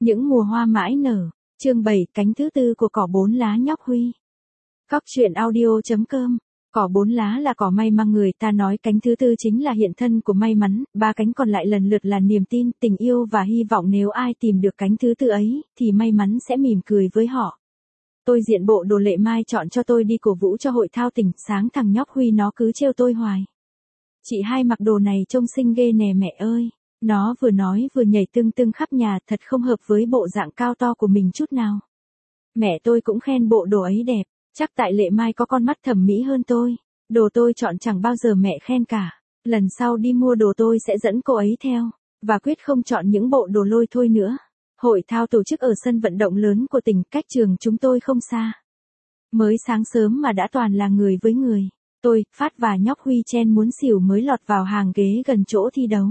Những mùa hoa mãi nở. Chương 7, cánh thứ tư của cỏ bốn lá nhóc Huy. Cóc truyện audio.com. Cỏ bốn lá là cỏ may mà người ta nói cánh thứ tư chính là hiện thân của may mắn, ba cánh còn lại lần lượt là niềm tin, tình yêu và hy vọng, nếu ai tìm được cánh thứ tư ấy, thì may mắn sẽ mỉm cười với họ. Tôi diện bộ đồ Lệ Mai chọn cho tôi đi cổ vũ cho hội thao tỉnh, sáng thằng nhóc Huy nó cứ trêu tôi hoài. Chị hai mặc đồ này trông xinh ghê nè mẹ ơi. Nó vừa nói vừa nhảy tưng tưng khắp nhà, thật không hợp với bộ dạng cao to của mình chút nào. Mẹ tôi cũng khen bộ đồ ấy đẹp, chắc tại Lệ Mai có con mắt thẩm mỹ hơn tôi. Đồ tôi chọn chẳng bao giờ mẹ khen cả. Lần sau đi mua đồ tôi sẽ dẫn cô ấy theo, và quyết không chọn những bộ đồ lôi thôi nữa. Hội thao tổ chức ở sân vận động lớn của tỉnh, cách trường chúng tôi không xa. Mới sáng sớm mà đã toàn là người với người. Tôi, Phát và nhóc Huy chen muốn xỉu mới lọt vào hàng ghế gần chỗ thi đấu.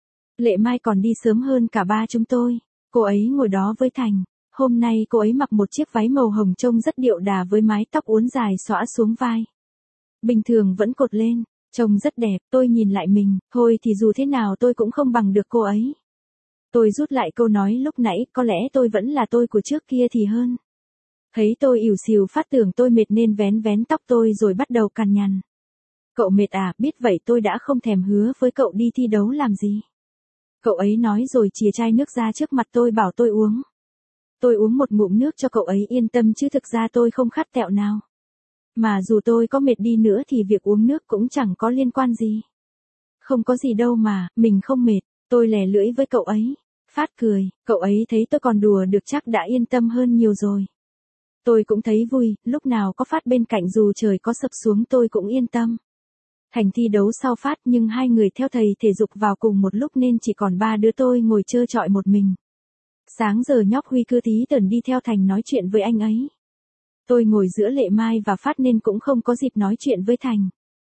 Lệ Mai còn đi sớm hơn cả ba chúng tôi. Cô ấy ngồi đó với Thành. Hôm nay cô ấy mặc một chiếc váy màu hồng trông rất điệu đà với mái tóc uốn dài xõa xuống vai. Bình thường vẫn cột lên, trông rất đẹp. Tôi nhìn lại mình, thôi thì dù thế nào tôi cũng không bằng được cô ấy. Tôi rút lại câu nói lúc nãy, có lẽ tôi vẫn là tôi của trước kia thì hơn. Thấy tôi ỉu xìu, Phát tưởng tôi mệt nên vén vén tóc tôi rồi bắt đầu cằn nhằn. Cậu mệt à? Biết vậy tôi đã không thèm hứa với cậu đi thi đấu làm gì. Cậu ấy nói rồi chìa chai nước ra trước mặt tôi bảo tôi uống. Tôi uống một ngụm nước cho cậu ấy yên tâm, chứ thực ra tôi không khát tẹo nào. Mà dù tôi có mệt đi nữa thì việc uống nước cũng chẳng có liên quan gì. Không có gì đâu mà, mình không mệt. Tôi lè lưỡi với cậu ấy. Phát cười, cậu ấy thấy tôi còn đùa được chắc đã yên tâm hơn nhiều rồi. Tôi cũng thấy vui, lúc nào có Phát bên cạnh dù trời có sập xuống tôi cũng yên tâm. Thành thi đấu sau Phát, nhưng hai người theo thầy thể dục vào cùng một lúc nên chỉ còn ba đứa tôi ngồi trơ trọi một mình. Sáng giờ nhóc Huy cứ tí tởn đi theo Thành nói chuyện với anh ấy. Tôi ngồi giữa Lệ Mai và Phát nên cũng không có dịp nói chuyện với Thành.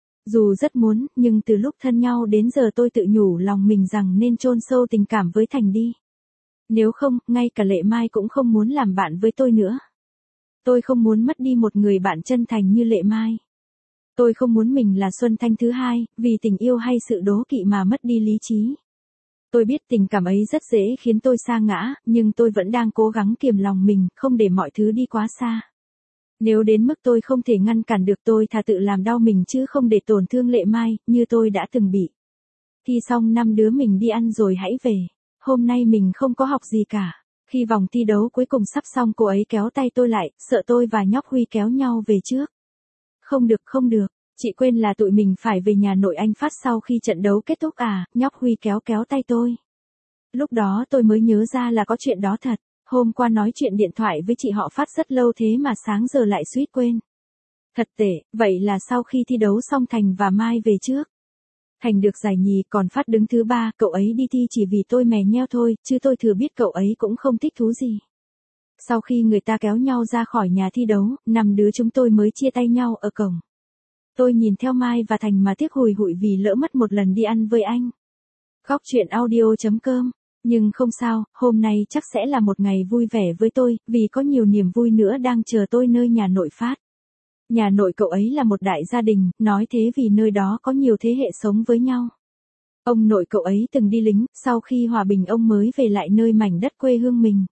Dù rất muốn, nhưng từ lúc thân nhau đến giờ tôi tự nhủ lòng mình rằng nên chôn sâu tình cảm với Thành đi. Nếu không, ngay cả Lệ Mai cũng không muốn làm bạn với tôi nữa. Tôi không muốn mất đi một người bạn chân thành như Lệ Mai. Tôi không muốn mình là Xuân Thanh thứ hai, vì tình yêu hay sự đố kỵ mà mất đi lý trí. Tôi biết tình cảm ấy rất dễ khiến tôi sa ngã, nhưng tôi vẫn đang cố gắng kiềm lòng mình, không để mọi thứ đi quá xa. Nếu đến mức tôi không thể ngăn cản được, tôi thà tự làm đau mình chứ không để tổn thương Lệ Mai, như tôi đã từng bị. Thi xong năm đứa mình đi ăn rồi hãy về. Hôm nay mình không có học gì cả. Khi vòng thi đấu cuối cùng sắp xong, cô ấy kéo tay tôi lại, sợ tôi và nhóc Huy kéo nhau về trước. Không được, không được. Chị quên là tụi mình phải về nhà nội anh Phát sau khi trận đấu kết thúc à? Nhóc Huy kéo tay tôi. Lúc đó tôi mới nhớ ra là có chuyện đó thật. Hôm qua nói chuyện điện thoại với chị họ Phát rất lâu thế mà sáng giờ lại suýt quên. Thật tệ, vậy là sau khi thi đấu xong Thành và Mai về trước. Thành được giải nhì, còn Phát đứng thứ ba, cậu ấy đi thi chỉ vì tôi mè nheo thôi, chứ tôi thừa biết cậu ấy cũng không thích thú gì. Sau khi người ta kéo nhau ra khỏi nhà thi đấu, năm đứa chúng tôi mới chia tay nhau ở cổng. Tôi nhìn theo Mai và Thành mà tiếc hùi hụi vì lỡ mất một lần đi ăn với anh. Cóc truyện audio.com. Nhưng không sao, hôm nay chắc sẽ là một ngày vui vẻ với tôi, vì có nhiều niềm vui nữa đang chờ tôi nơi nhà nội Phát. Nhà nội cậu ấy là một đại gia đình, nói thế vì nơi đó có nhiều thế hệ sống với nhau. Ông nội cậu ấy từng đi lính, sau khi hòa bình ông mới về lại nơi mảnh đất quê hương mình.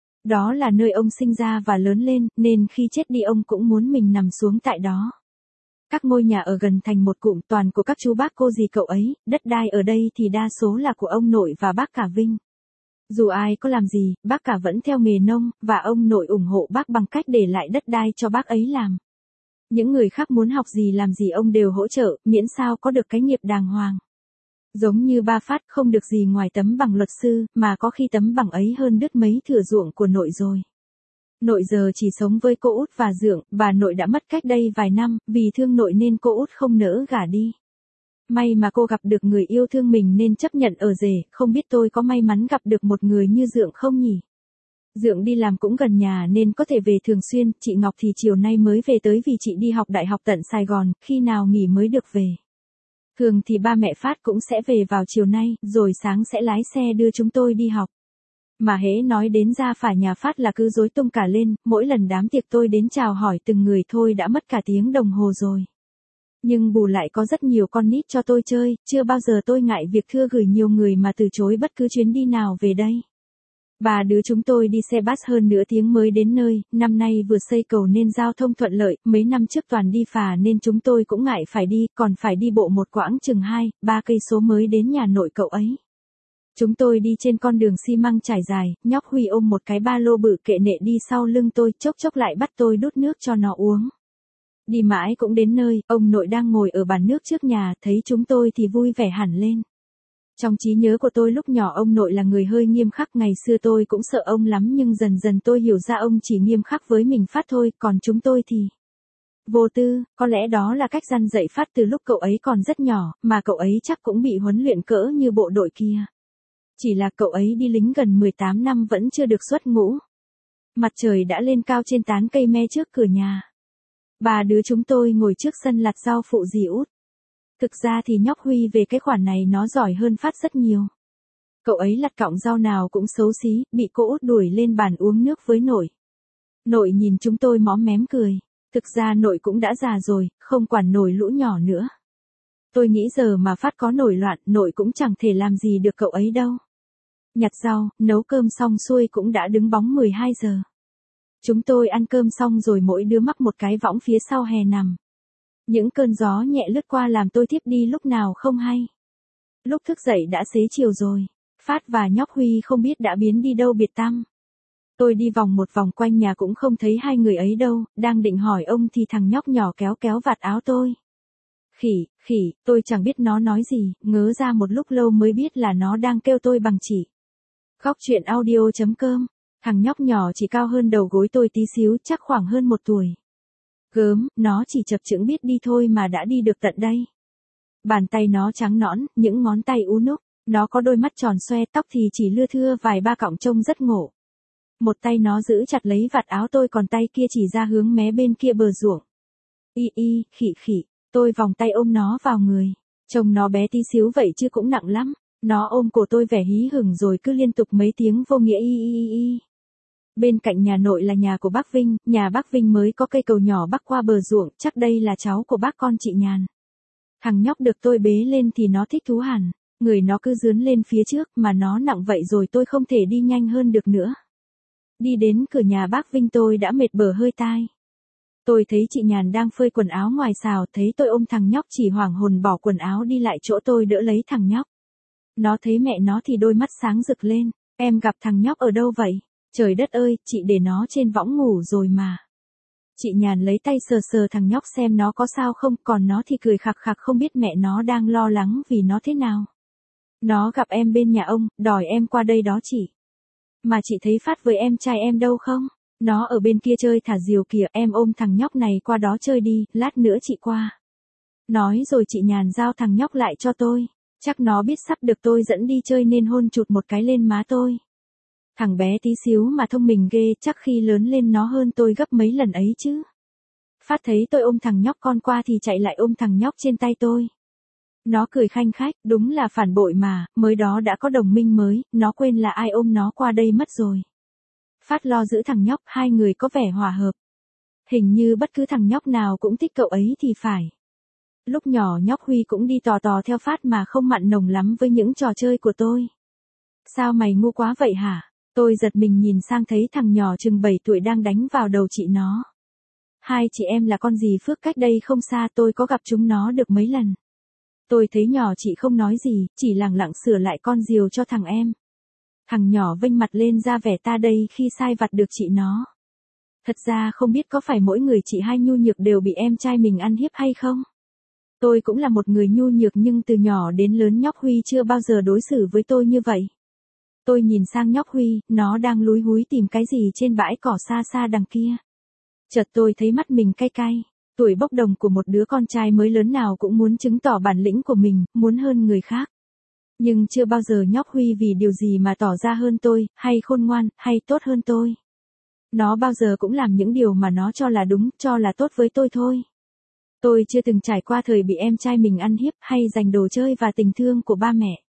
Đó là nơi ông sinh ra và lớn lên, nên khi chết đi ông cũng muốn mình nằm xuống tại đó. Các ngôi nhà ở gần thành một cụm toàn của các chú bác cô dì cậu ấy, đất đai ở đây thì đa số là của ông nội và bác cả Vinh. Dù ai có làm gì, bác cả vẫn theo nghề nông, và ông nội ủng hộ bác bằng cách để lại đất đai cho bác ấy làm. Những người khác muốn học gì làm gì ông đều hỗ trợ, miễn sao có được cái nghiệp đàng hoàng. Giống như ba Phát không được gì ngoài tấm bằng luật sư, mà có khi tấm bằng ấy hơn đứt mấy thửa ruộng của nội rồi. Nội giờ chỉ sống với cô út và Dượng, bà nội đã mất cách đây vài năm, vì thương nội nên cô út không nỡ gả đi. May mà cô gặp được người yêu thương mình nên chấp nhận ở rể, không biết tôi có may mắn gặp được một người như Dượng không nhỉ? Dượng đi làm cũng gần nhà nên có thể về thường xuyên, chị Ngọc thì chiều nay mới về tới vì chị đi học đại học tận Sài Gòn, khi nào nghỉ mới được về. Thường thì ba mẹ Phát cũng sẽ về vào chiều nay, rồi sáng sẽ lái xe đưa chúng tôi đi học. Mà hễ nói đến ra phả nhà Phát là cứ rối tung cả lên, mỗi lần đám tiệc tôi đến chào hỏi từng người thôi đã mất cả tiếng đồng hồ rồi. Nhưng bù lại có rất nhiều con nít cho tôi chơi, chưa bao giờ tôi ngại việc thưa gửi nhiều người mà từ chối bất cứ chuyến đi nào về đây. Ba đứa chúng tôi đi xe bus hơn nửa tiếng mới đến nơi, năm nay vừa xây cầu nên giao thông thuận lợi, mấy năm trước toàn đi phà nên chúng tôi cũng ngại phải đi, còn phải đi bộ một quãng chừng 2-3 cây số mới đến nhà nội cậu ấy. Chúng tôi đi trên con đường xi măng trải dài, nhóc Huy ôm một cái ba lô bự kệ nệ đi sau lưng tôi, chốc chốc lại bắt tôi đút nước cho nó uống. Đi mãi cũng đến nơi, ông nội đang ngồi ở bàn nước trước nhà, thấy chúng tôi thì vui vẻ hẳn lên. Trong trí nhớ của tôi lúc nhỏ ông nội là người hơi nghiêm khắc, ngày xưa tôi cũng sợ ông lắm nhưng dần dần tôi hiểu ra ông chỉ nghiêm khắc với mình Phát thôi, còn chúng tôi thì vô tư, có lẽ đó là cách răn dạy Phát từ lúc cậu ấy còn rất nhỏ, mà cậu ấy chắc cũng bị huấn luyện cỡ như bộ đội kia. Chỉ là cậu ấy đi lính gần 18 năm vẫn chưa được xuất ngũ. Mặt trời đã lên cao trên tán cây me trước cửa nhà. Ba đứa chúng tôi ngồi trước sân lặt rau phụ dì út. Thực ra thì nhóc Huy về cái khoản này nó giỏi hơn Phát rất nhiều. Cậu ấy lặt cọng rau nào cũng xấu xí, bị cô út đuổi lên bàn uống nước với nội. Nội nhìn chúng tôi móm mém cười. Thực ra nội cũng đã già rồi, không quản nổi lũ nhỏ nữa. Tôi nghĩ giờ mà Phát có nổi loạn, nội cũng chẳng thể làm gì được cậu ấy đâu. Nhặt rau, nấu cơm xong xuôi cũng đã đứng bóng 12 giờ. Chúng tôi ăn cơm xong rồi mỗi đứa mắc một cái võng phía sau hè nằm. Những cơn gió nhẹ lướt qua làm tôi thiếp đi lúc nào không hay. Lúc thức dậy đã xế chiều rồi. Phát và nhóc Huy không biết đã biến đi đâu biệt tăm. Tôi đi vòng một vòng quanh nhà cũng không thấy hai người ấy đâu, đang định hỏi ông thì thằng nhóc nhỏ kéo kéo vạt áo tôi. Khỉ, tôi chẳng biết nó nói gì, ngớ ra một lúc lâu mới biết là nó đang kêu tôi bằng chỉ. Góc truyện audio.com. Thằng nhóc nhỏ chỉ cao hơn đầu gối tôi tí xíu, chắc khoảng hơn 1 tuổi. Gớm, nó chỉ chập chững biết đi thôi mà đã đi được tận đây. Bàn tay nó trắng nõn, những ngón tay ú núc, nó có đôi mắt tròn xoe, tóc thì chỉ lưa thưa vài ba cọng trông rất ngộ. Một tay nó giữ chặt lấy vạt áo tôi còn tay kia chỉ ra hướng mé bên kia bờ ruộng. Khỉ, tôi vòng tay ôm nó vào người. Trông nó bé tí xíu vậy chứ cũng nặng lắm. Nó ôm cổ tôi vẻ hí hửng rồi cứ liên tục mấy tiếng vô nghĩa y. Bên cạnh nhà nội là nhà của bác Vinh, nhà bác Vinh mới có cây cầu nhỏ bắc qua bờ ruộng, chắc đây là cháu của bác con chị Nhàn. Thằng nhóc được tôi bế lên thì nó thích thú hẳn, người nó cứ dướn lên phía trước mà nó nặng vậy rồi tôi không thể đi nhanh hơn được nữa. Đi đến cửa nhà bác Vinh tôi đã mệt bở hơi tai. Tôi thấy chị Nhàn đang phơi quần áo ngoài xào, thấy tôi ôm thằng nhóc chỉ hoảng hồn bỏ quần áo đi lại chỗ tôi đỡ lấy thằng nhóc. Nó thấy mẹ nó thì đôi mắt sáng rực lên, em gặp thằng nhóc ở đâu vậy? Trời đất ơi, chị để nó trên võng ngủ rồi mà. Chị Nhàn lấy tay sờ sờ thằng nhóc xem nó có sao không, còn nó thì cười khặc khặc không biết mẹ nó đang lo lắng vì nó thế nào. Nó gặp em bên nhà ông, đòi em qua đây đó chị. Mà chị thấy Phát với em trai em đâu không? Nó ở bên kia chơi thả diều kìa, em ôm thằng nhóc này qua đó chơi đi, lát nữa chị qua. Nói rồi chị Nhàn giao thằng nhóc lại cho tôi. Chắc nó biết sắp được tôi dẫn đi chơi nên hôn chụt một cái lên má tôi. Thằng bé tí xíu mà thông minh ghê, chắc khi lớn lên nó hơn tôi gấp mấy lần ấy chứ. Phát thấy tôi ôm thằng nhóc con qua thì chạy lại ôm thằng nhóc trên tay tôi. Nó cười khanh khách, đúng là phản bội mà, mới đó đã có đồng minh mới, nó quên là ai ôm nó qua đây mất rồi. Phát lo giữ thằng nhóc, hai người có vẻ hòa hợp. Hình như bất cứ thằng nhóc nào cũng thích cậu ấy thì phải. Lúc nhỏ nhóc Huy cũng đi tò theo Phát mà không mặn nồng lắm với những trò chơi của tôi. Sao mày ngu quá vậy hả? Tôi giật mình nhìn sang thấy thằng nhỏ chừng 7 tuổi đang đánh vào đầu chị nó. Hai chị em là con dì Phước cách đây không xa, tôi có gặp chúng nó được mấy lần. Tôi thấy nhỏ chị không nói gì, chỉ lẳng lặng sửa lại con diều cho thằng em. Thằng nhỏ vênh mặt lên ra vẻ ta đây khi sai vặt được chị nó. Thật ra không biết có phải mỗi người chị hai nhu nhược đều bị em trai mình ăn hiếp hay không? Tôi cũng là một người nhu nhược nhưng từ nhỏ đến lớn nhóc Huy chưa bao giờ đối xử với tôi như vậy. Tôi nhìn sang nhóc Huy, nó đang lúi húi tìm cái gì trên bãi cỏ xa xa đằng kia. Chợt tôi thấy mắt mình cay cay. Tuổi bốc đồng của một đứa con trai mới lớn nào cũng muốn chứng tỏ bản lĩnh của mình, muốn hơn người khác. Nhưng chưa bao giờ nhóc Huy vì điều gì mà tỏ ra hơn tôi, hay khôn ngoan, hay tốt hơn tôi. Nó bao giờ cũng làm những điều mà nó cho là đúng, cho là tốt với tôi thôi. Tôi chưa từng trải qua thời bị em trai mình ăn hiếp hay giành đồ chơi và tình thương của ba mẹ.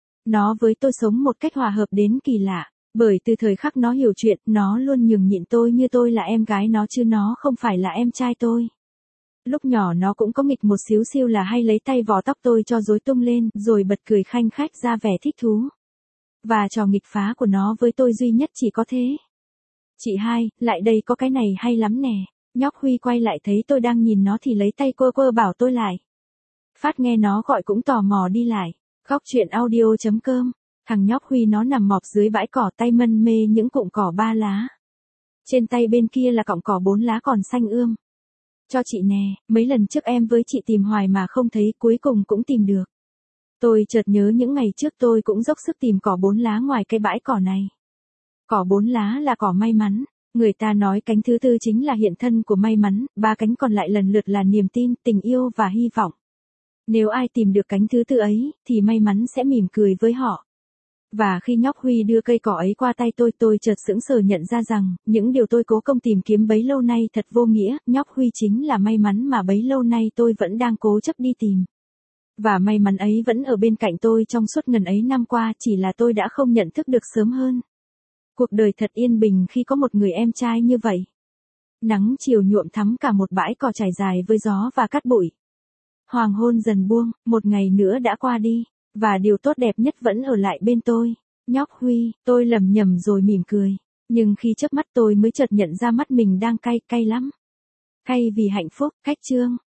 Nó với tôi sống một cách hòa hợp đến kỳ lạ, bởi từ thời khắc nó hiểu chuyện, nó luôn nhường nhịn tôi như tôi là em gái nó chứ nó không phải là em trai tôi. Lúc nhỏ nó cũng có nghịch một xíu xiu là hay lấy tay vò tóc tôi cho rối tung lên, rồi bật cười khanh khách ra vẻ thích thú. Và trò nghịch phá của nó với tôi duy nhất chỉ có thế. Chị hai, lại đây có cái này hay lắm nè. Nhóc Huy quay lại thấy tôi đang nhìn nó thì lấy tay quơ quơ bảo tôi lại. Phát nghe nó gọi cũng tò mò đi lại. Góc chuyện audio.com. Thằng nhóc Huy nó nằm mọp dưới bãi cỏ tay mân mê những cụm cỏ 3 lá. Trên tay bên kia là cọng cỏ 4 lá còn xanh ươm. Cho chị nè, mấy lần trước em với chị tìm hoài mà không thấy, cuối cùng cũng tìm được. Tôi chợt nhớ những ngày trước tôi cũng dốc sức tìm cỏ 4 lá ngoài cái bãi cỏ này. Cỏ 4 lá là cỏ may mắn. Người ta nói cánh thứ tư chính là hiện thân của may mắn, 3 cánh còn lại lần lượt là niềm tin, tình yêu và hy vọng. Nếu ai tìm được cánh thứ tư ấy, thì may mắn sẽ mỉm cười với họ. Và khi nhóc Huy đưa cây cỏ ấy qua tay tôi chợt sững sờ nhận ra rằng, những điều tôi cố công tìm kiếm bấy lâu nay thật vô nghĩa, nhóc Huy chính là may mắn mà bấy lâu nay tôi vẫn đang cố chấp đi tìm. Và may mắn ấy vẫn ở bên cạnh tôi trong suốt ngần ấy năm qua, chỉ là tôi đã không nhận thức được sớm hơn. Cuộc đời thật yên bình khi có một người em trai như vậy. Nắng chiều nhuộm thắm cả một bãi cỏ trải dài với gió và cát bụi. Hoàng hôn dần buông, một ngày nữa đã qua đi, và điều tốt đẹp nhất vẫn ở lại bên tôi. Nhóc Huy, tôi lẩm nhẩm rồi mỉm cười. Nhưng khi chớp mắt tôi mới chợt nhận ra mắt mình đang cay lắm. Cay vì hạnh phúc, cách chương.